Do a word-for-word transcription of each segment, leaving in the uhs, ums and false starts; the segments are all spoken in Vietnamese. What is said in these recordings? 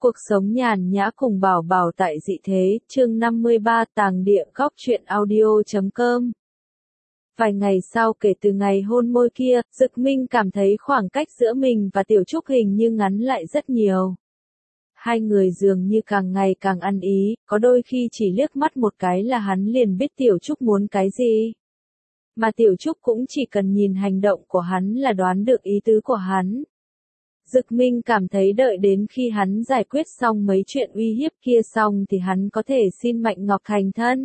Cuộc sống nhàn nhã cùng Bảo Bảo tại dị thế, chương năm mươi ba tàng địa góc truyện audio chấm com. Vài ngày sau kể từ ngày hôn môi kia, Dực Minh cảm thấy khoảng cách giữa mình và Tiểu Trúc hình như ngắn lại rất nhiều. Hai người dường như càng ngày càng ăn ý, có đôi khi chỉ liếc mắt một cái là hắn liền biết Tiểu Trúc muốn cái gì. Mà Tiểu Trúc cũng chỉ cần nhìn hành động của hắn là đoán được ý tứ của hắn. Dực Minh cảm thấy đợi đến khi hắn giải quyết xong mấy chuyện uy hiếp kia xong thì hắn có thể xin Mạnh Ngọc thành thân.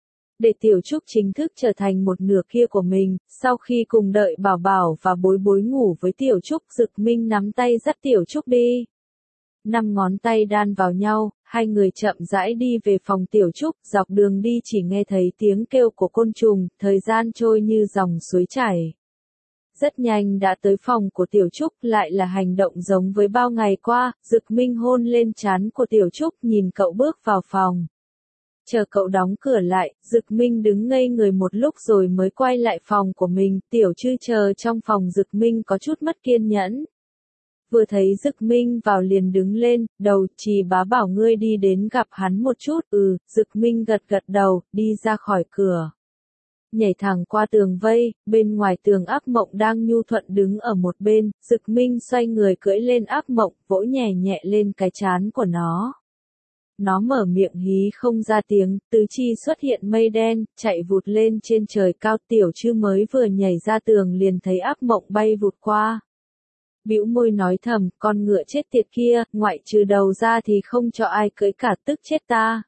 Để Tiểu Trúc chính thức trở thành một nửa kia của mình, sau khi cùng đợi Bảo Bảo và Bối Bối ngủ với Tiểu Trúc, Dực Minh nắm tay dắt Tiểu Trúc đi. Năm ngón tay đan vào nhau, hai người chậm rãi đi về phòng Tiểu Trúc, dọc đường đi chỉ nghe thấy tiếng kêu của côn trùng, thời gian trôi như dòng suối chảy. Rất nhanh đã tới phòng của Tiểu Trúc, lại là hành động giống với bao ngày qua, Dực Minh hôn lên trán của Tiểu Trúc, nhìn cậu bước vào phòng. Chờ cậu đóng cửa lại, Dực Minh đứng ngây người một lúc rồi mới quay lại phòng của mình, Tiểu Trư chờ trong phòng Dực Minh có chút mất kiên nhẫn. Vừa thấy Dực Minh vào liền đứng lên, đầu, Trì bá bảo ngươi đi đến gặp hắn một chút, ừ, Dực Minh gật gật đầu, đi ra khỏi cửa. Nhảy thẳng qua tường vây, bên ngoài tường Ác Mộng đang nhu thuận đứng ở một bên, Dực Minh xoay người cưỡi lên Ác Mộng, vỗ nhẹ nhẹ lên cái trán của nó. Nó mở miệng hí không ra tiếng, tứ chi xuất hiện mây đen, chạy vụt lên trên trời cao. Tiểu Trư mới vừa nhảy ra tường liền thấy Ác Mộng bay vụt qua. Bĩu môi nói thầm, con ngựa chết tiệt kia, ngoại trừ đầu ra thì không cho ai cưỡi cả, tức chết ta.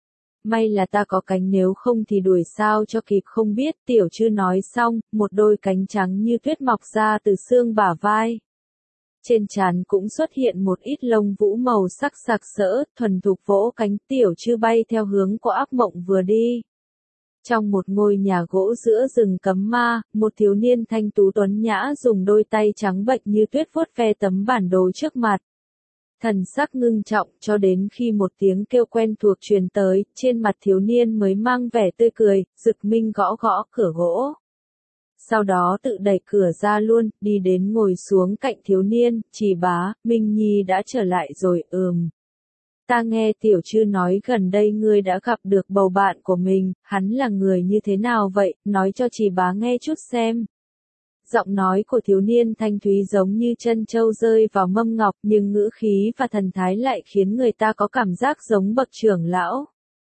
May là ta có cánh, nếu không thì đuổi sao cho kịp. Không biết. Tiểu Trư nói xong, một đôi cánh trắng như tuyết mọc ra từ xương bả vai. Trên trán cũng xuất hiện một ít lông vũ màu sắc sặc sỡ, thuần thục vỗ cánh. Tiểu Trư bay theo hướng của Ác Mộng vừa đi. Trong một ngôi nhà gỗ giữa rừng cấm ma, một thiếu niên thanh tú tuấn nhã dùng đôi tay trắng bệch như tuyết vuốt ve tấm bản đồ trước mặt. Thần sắc ngưng trọng cho đến khi một tiếng kêu quen thuộc truyền tới, trên mặt thiếu niên mới mang vẻ tươi cười. Dực Minh gõ gõ cửa gỗ. Sau đó tự đẩy cửa ra luôn, đi đến ngồi xuống cạnh thiếu niên. Trì bá, Minh Nhi đã trở lại rồi. Ừm. Ta nghe Tiểu Trư nói gần đây ngươi đã gặp được bầu bạn của mình, hắn là người như thế nào vậy, nói cho Trì bá nghe chút xem. Giọng nói của thiếu niên thanh thúy giống như chân châu rơi vào mâm ngọc, nhưng ngữ khí và thần thái lại khiến người ta có cảm giác giống bậc trưởng lão.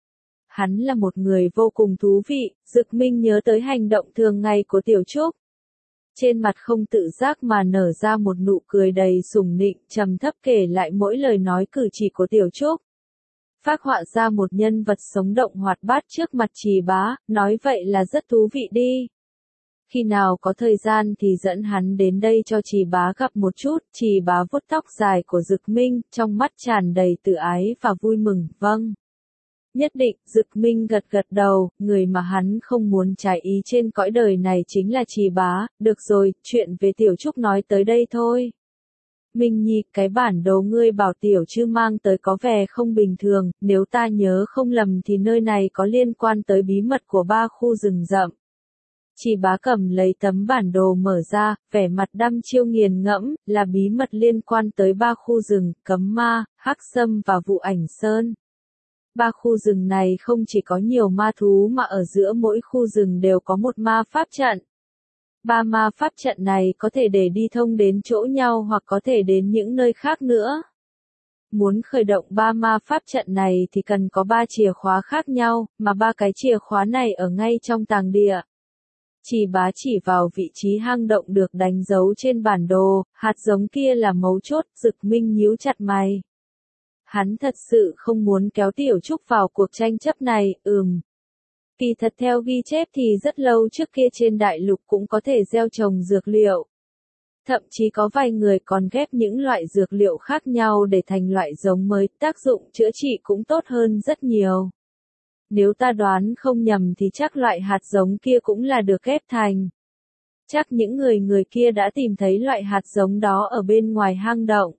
Hắn là một người vô cùng thú vị. Dực Minh nhớ tới hành động thường ngày của Tiểu Trúc. Trên mặt không tự giác mà nở ra một nụ cười đầy sủng nịnh, trầm thấp kể lại mỗi lời nói cử chỉ của Tiểu Trúc. Phác họa ra một nhân vật sống động hoạt bát trước mặt Trì bá, nói vậy là rất thú vị đi. Khi nào có thời gian thì dẫn hắn đến đây cho Trì bá gặp một chút. Trì bá vuốt tóc dài của Dực Minh, trong mắt tràn đầy tự ái và vui mừng. Vâng. Nhất định. Dực Minh gật gật đầu, người mà hắn không muốn trái ý trên cõi đời này chính là Trì bá. Được rồi, chuyện về Tiểu Trúc nói tới đây thôi. Minh Nhi, cái bản đồ ngươi bảo Tiểu Trư mang tới có vẻ không bình thường, nếu ta nhớ không lầm thì nơi này có liên quan tới bí mật của ba khu rừng rậm. Trì bá cầm lấy tấm bản đồ mở ra, vẻ mặt đăm chiêu nghiền ngẫm, là bí mật liên quan tới ba khu rừng, Cấm Ma, Hắc Sâm và Vụ Ảnh Sơn. Ba khu rừng này không chỉ có nhiều ma thú mà ở giữa mỗi khu rừng đều có một ma pháp trận. Ba ma pháp trận này có thể để đi thông đến chỗ nhau hoặc có thể đến những nơi khác nữa. Muốn khởi động ba ma pháp trận này thì cần có ba chìa khóa khác nhau, mà ba cái chìa khóa này ở ngay trong tàng địa. Trì bá chỉ vào vị trí hang động được đánh dấu trên bản đồ, hạt giống kia là mấu chốt. Dực Minh nhíu chặt mày. Hắn thật sự không muốn kéo Tiểu Trúc vào cuộc tranh chấp này. Ừm. Kỳ thật theo ghi chép thì rất lâu trước kia trên đại lục cũng có thể gieo trồng dược liệu. Thậm chí có vài người còn ghép những loại dược liệu khác nhau để thành loại giống mới, tác dụng chữa trị cũng tốt hơn rất nhiều. Nếu ta đoán không nhầm thì chắc loại hạt giống kia cũng là được ghép thành. Chắc những người người kia đã tìm thấy loại hạt giống đó ở bên ngoài hang động.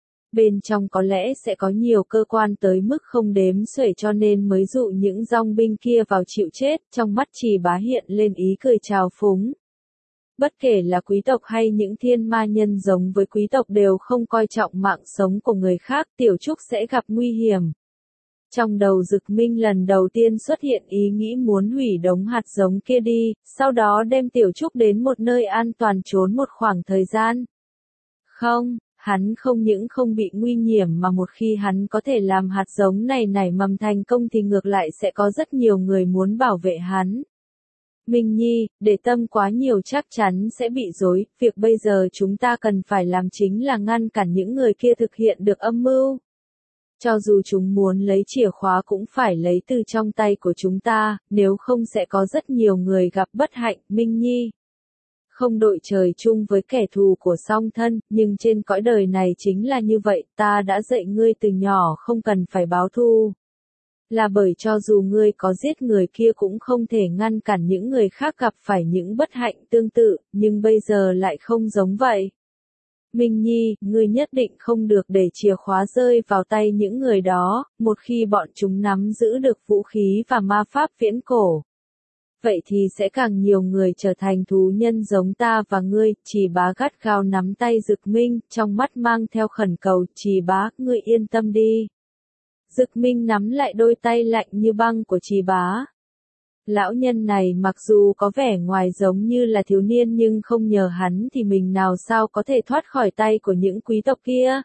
Bên trong có lẽ sẽ có nhiều cơ quan tới mức không đếm xuể cho nên mới dụ những dòng binh kia vào chịu chết. Trong mắt Trì bá hiện lên ý cười trào phúng. Bất kể là quý tộc hay những thiên ma nhân giống với quý tộc đều không coi trọng mạng sống của người khác, Tiểu Trúc sẽ gặp nguy hiểm. Trong đầu Dực Minh lần đầu tiên xuất hiện ý nghĩ muốn hủy đống hạt giống kia đi, sau đó đem Tiểu Trúc đến một nơi an toàn trốn một khoảng thời gian. Không, hắn không những không bị nguy hiểm mà một khi hắn có thể làm hạt giống này nảy mầm thành công thì ngược lại sẽ có rất nhiều người muốn bảo vệ hắn. Minh Nhi, để tâm quá nhiều chắc chắn sẽ bị rối, việc bây giờ chúng ta cần phải làm chính là ngăn cản những người kia thực hiện được âm mưu. Cho dù chúng muốn lấy chìa khóa cũng phải lấy từ trong tay của chúng ta, nếu không sẽ có rất nhiều người gặp bất hạnh, Minh Nhi. Không đội trời chung với kẻ thù của song thân, nhưng trên cõi đời này chính là như vậy, ta đã dạy ngươi từ nhỏ không cần phải báo thù. Là bởi cho dù ngươi có giết người kia cũng không thể ngăn cản những người khác gặp phải những bất hạnh tương tự, nhưng bây giờ lại không giống vậy. Minh Nhi, ngươi nhất định không được để chìa khóa rơi vào tay những người đó, một khi bọn chúng nắm giữ được vũ khí và ma pháp viễn cổ. Vậy thì sẽ càng nhiều người trở thành thú nhân giống ta và ngươi, Trì Bá gắt gao nắm tay Dực Minh, trong mắt mang theo khẩn cầu, Trì Bá, ngươi yên tâm đi. Dực Minh nắm lại đôi tay lạnh như băng của Trì Bá. Lão nhân này mặc dù có vẻ ngoài giống như là thiếu niên nhưng không nhờ hắn thì mình nào sao có thể thoát khỏi tay của những quý tộc kia.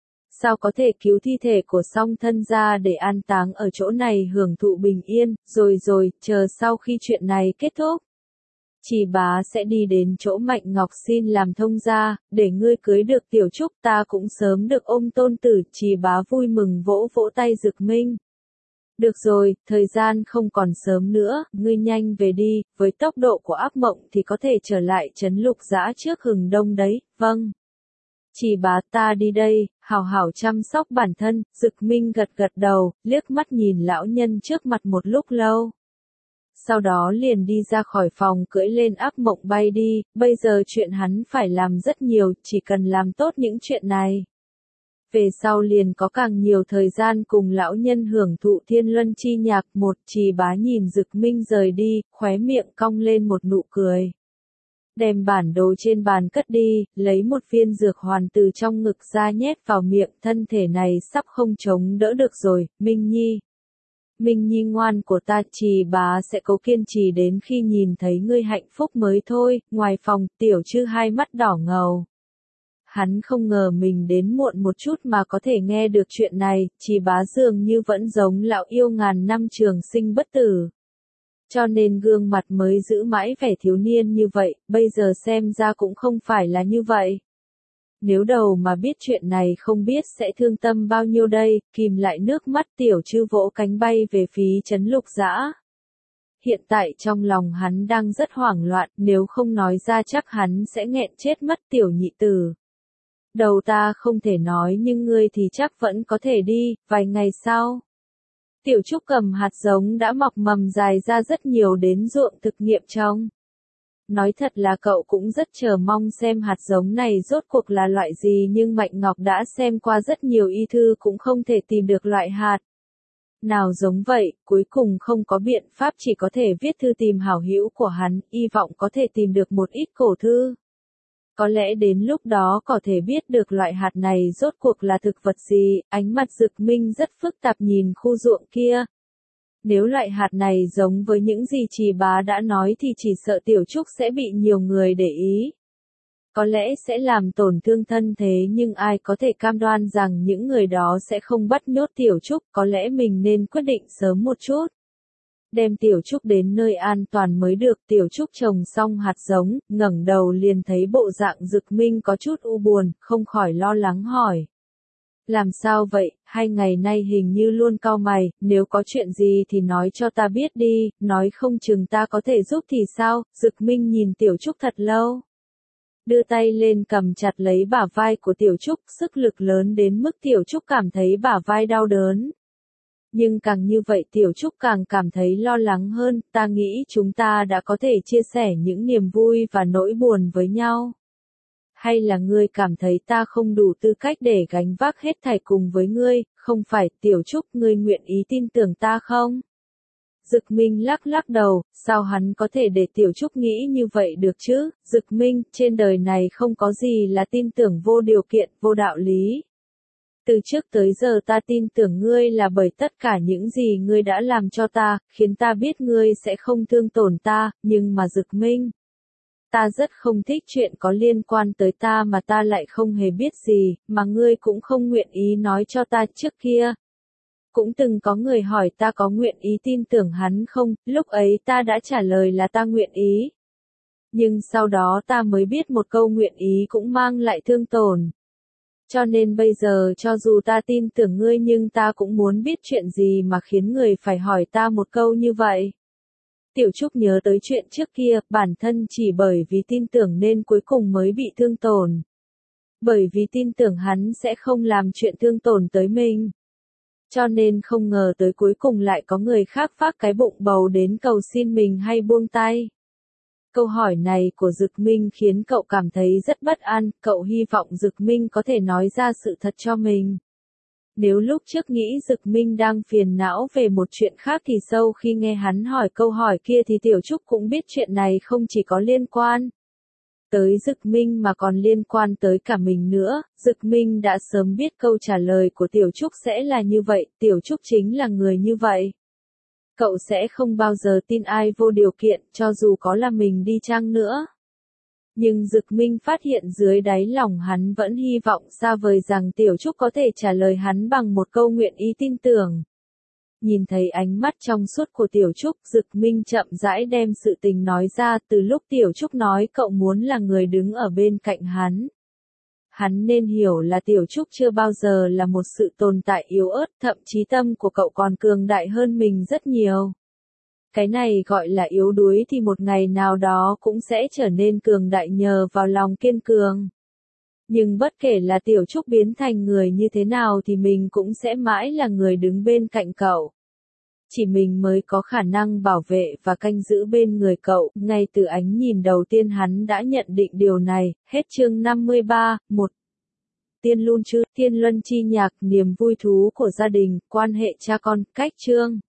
Sao có thể cứu thi thể của song thân ra để an táng ở chỗ này hưởng thụ bình yên, rồi rồi, chờ sau khi chuyện này kết thúc. Trì Bá sẽ đi đến chỗ Mạnh Ngọc xin làm thông gia, để ngươi cưới được Tiểu Trúc ta cũng sớm được ôm tôn tử, Trì Bá vui mừng vỗ vỗ tay Dực Minh. Được rồi, thời gian không còn sớm nữa, ngươi nhanh về đi, với tốc độ của ác mộng thì có thể trở lại trấn Lục Dã trước hừng đông đấy, vâng. Trì Bá ta đi đây, hảo hảo chăm sóc bản thân, Dực Minh gật gật đầu, liếc mắt nhìn lão nhân trước mặt một lúc lâu. Sau đó liền đi ra khỏi phòng cưỡi lên ác mộng bay đi, bây giờ chuyện hắn phải làm rất nhiều, chỉ cần làm tốt những chuyện này. Về sau liền có càng nhiều thời gian cùng lão nhân hưởng thụ thiên luân chi nhạc. Một Trì Bá nhìn Dực Minh rời đi, khóe miệng cong lên một nụ cười. Đem bản đồ trên bàn cất đi, lấy một viên dược hoàn từ trong ngực ra nhét vào miệng, thân thể này sắp không chống đỡ được rồi, Minh Nhi. Minh Nhi ngoan của ta, Trì Bá sẽ cố kiên trì đến khi nhìn thấy ngươi hạnh phúc mới thôi. Ngoài phòng, Tiểu Trư hai mắt đỏ ngầu. Hắn không ngờ mình đến muộn một chút mà có thể nghe được chuyện này, Trì Bá dường như vẫn giống lão yêu ngàn năm trường sinh bất tử. Cho nên gương mặt mới giữ mãi vẻ thiếu niên như vậy, bây giờ xem ra cũng không phải là như vậy. Nếu đầu mà biết chuyện này không biết sẽ thương tâm bao nhiêu đây, kìm lại nước mắt Tiểu Trư vỗ cánh bay về phía trấn Lục Dã. Hiện tại trong lòng hắn đang rất hoảng loạn, nếu không nói ra chắc hắn sẽ nghẹn chết mất Tiểu nhị tử. Đầu ta không thể nói nhưng ngươi thì chắc vẫn có thể đi, vài ngày sau. Tiểu Trúc cầm hạt giống đã mọc mầm dài ra rất nhiều đến ruộng thực nghiệm trong. Nói thật là cậu cũng rất chờ mong xem hạt giống này rốt cuộc là loại gì nhưng Mạnh Ngọc đã xem qua rất nhiều y thư cũng không thể tìm được loại hạt nào giống vậy, cuối cùng không có biện pháp chỉ có thể viết thư tìm hảo hữu của hắn, hy vọng có thể tìm được một ít cổ thư. Có lẽ đến lúc đó có thể biết được loại hạt này rốt cuộc là thực vật gì, ánh mặt Dực Minh rất phức tạp nhìn khu ruộng kia. Nếu loại hạt này giống với những gì Trì Bá đã nói thì chỉ sợ Tiểu Trúc sẽ bị nhiều người để ý. Có lẽ sẽ làm tổn thương thân thế nhưng ai có thể cam đoan rằng những người đó sẽ không bắt nhốt Tiểu Trúc, có lẽ mình nên quyết định sớm một chút. Đem Tiểu Trúc đến nơi an toàn mới được. Tiểu Trúc trồng xong hạt giống, ngẩng đầu liền thấy bộ dạng Dực Minh có chút u buồn, không khỏi lo lắng hỏi. Làm sao vậy, hai ngày nay hình như luôn cau mày, nếu có chuyện gì thì nói cho ta biết đi, nói không chừng ta có thể giúp thì sao. Dực Minh nhìn Tiểu Trúc thật lâu. Đưa tay lên cầm chặt lấy bả vai của Tiểu Trúc, sức lực lớn đến mức Tiểu Trúc cảm thấy bả vai đau đớn. Nhưng càng như vậy Tiểu Trúc càng cảm thấy lo lắng hơn, ta nghĩ chúng ta đã có thể chia sẻ những niềm vui và nỗi buồn với nhau. Hay là ngươi cảm thấy ta không đủ tư cách để gánh vác hết thảy cùng với ngươi, không phải Tiểu Trúc ngươi nguyện ý tin tưởng ta không? Dực Minh lắc lắc đầu, sao hắn có thể để Tiểu Trúc nghĩ như vậy được chứ? Dực Minh, trên đời này không có gì là tin tưởng vô điều kiện, vô đạo lý. Từ trước tới giờ ta tin tưởng ngươi là bởi tất cả những gì ngươi đã làm cho ta, khiến ta biết ngươi sẽ không thương tổn ta, nhưng mà Dực Minh, ta rất không thích chuyện có liên quan tới ta mà ta lại không hề biết gì, mà ngươi cũng không nguyện ý nói cho ta trước kia. Cũng từng có người hỏi ta có nguyện ý tin tưởng hắn không, lúc ấy ta đã trả lời là ta nguyện ý. Nhưng sau đó ta mới biết một câu nguyện ý cũng mang lại thương tổn. Cho nên bây giờ cho dù ta tin tưởng ngươi nhưng ta cũng muốn biết chuyện gì mà khiến người phải hỏi ta một câu như vậy. Tiểu Trúc nhớ tới chuyện trước kia, bản thân chỉ bởi vì tin tưởng nên cuối cùng mới bị thương tổn. Bởi vì tin tưởng hắn sẽ không làm chuyện thương tổn tới mình. Cho nên không ngờ tới cuối cùng lại có người khác vác cái bụng bầu đến cầu xin mình hay buông tay. Câu hỏi này của Dực Minh khiến cậu cảm thấy rất bất an, cậu hy vọng Dực Minh có thể nói ra sự thật cho mình. Nếu lúc trước nghĩ Dực Minh đang phiền não về một chuyện khác thì sau khi nghe hắn hỏi câu hỏi kia thì Tiểu Trúc cũng biết chuyện này không chỉ có liên quan tới Dực Minh mà còn liên quan tới cả mình nữa. Dực Minh đã sớm biết câu trả lời của Tiểu Trúc sẽ là như vậy, Tiểu Trúc chính là người như vậy. Cậu sẽ không bao giờ tin ai vô điều kiện, cho dù có là mình đi chăng nữa. Nhưng Dực Minh phát hiện dưới đáy lòng hắn vẫn hy vọng xa vời rằng Tiểu Trúc có thể trả lời hắn bằng một câu nguyện ý tin tưởng. Nhìn thấy ánh mắt trong suốt của Tiểu Trúc, Dực Minh chậm rãi đem sự tình nói ra. Từ lúc Tiểu Trúc nói cậu muốn là người đứng ở bên cạnh hắn. Hắn nên hiểu là Tiểu Trúc chưa bao giờ là một sự tồn tại yếu ớt, thậm chí tâm của cậu còn cường đại hơn mình rất nhiều. Cái này gọi là yếu đuối thì một ngày nào đó cũng sẽ trở nên cường đại nhờ vào lòng kiên cường. Nhưng bất kể là Tiểu Trúc biến thành người như thế nào thì mình cũng sẽ mãi là người đứng bên cạnh cậu. Chỉ mình mới có khả năng bảo vệ và canh giữ bên người cậu. Ngay từ ánh nhìn đầu tiên hắn đã nhận định điều này. Hết chương năm mươi ba, một. Tiên Lun Chư, Tiên Luân Chi Nhạc, niềm vui thú của gia đình, quan hệ cha con, cách chương.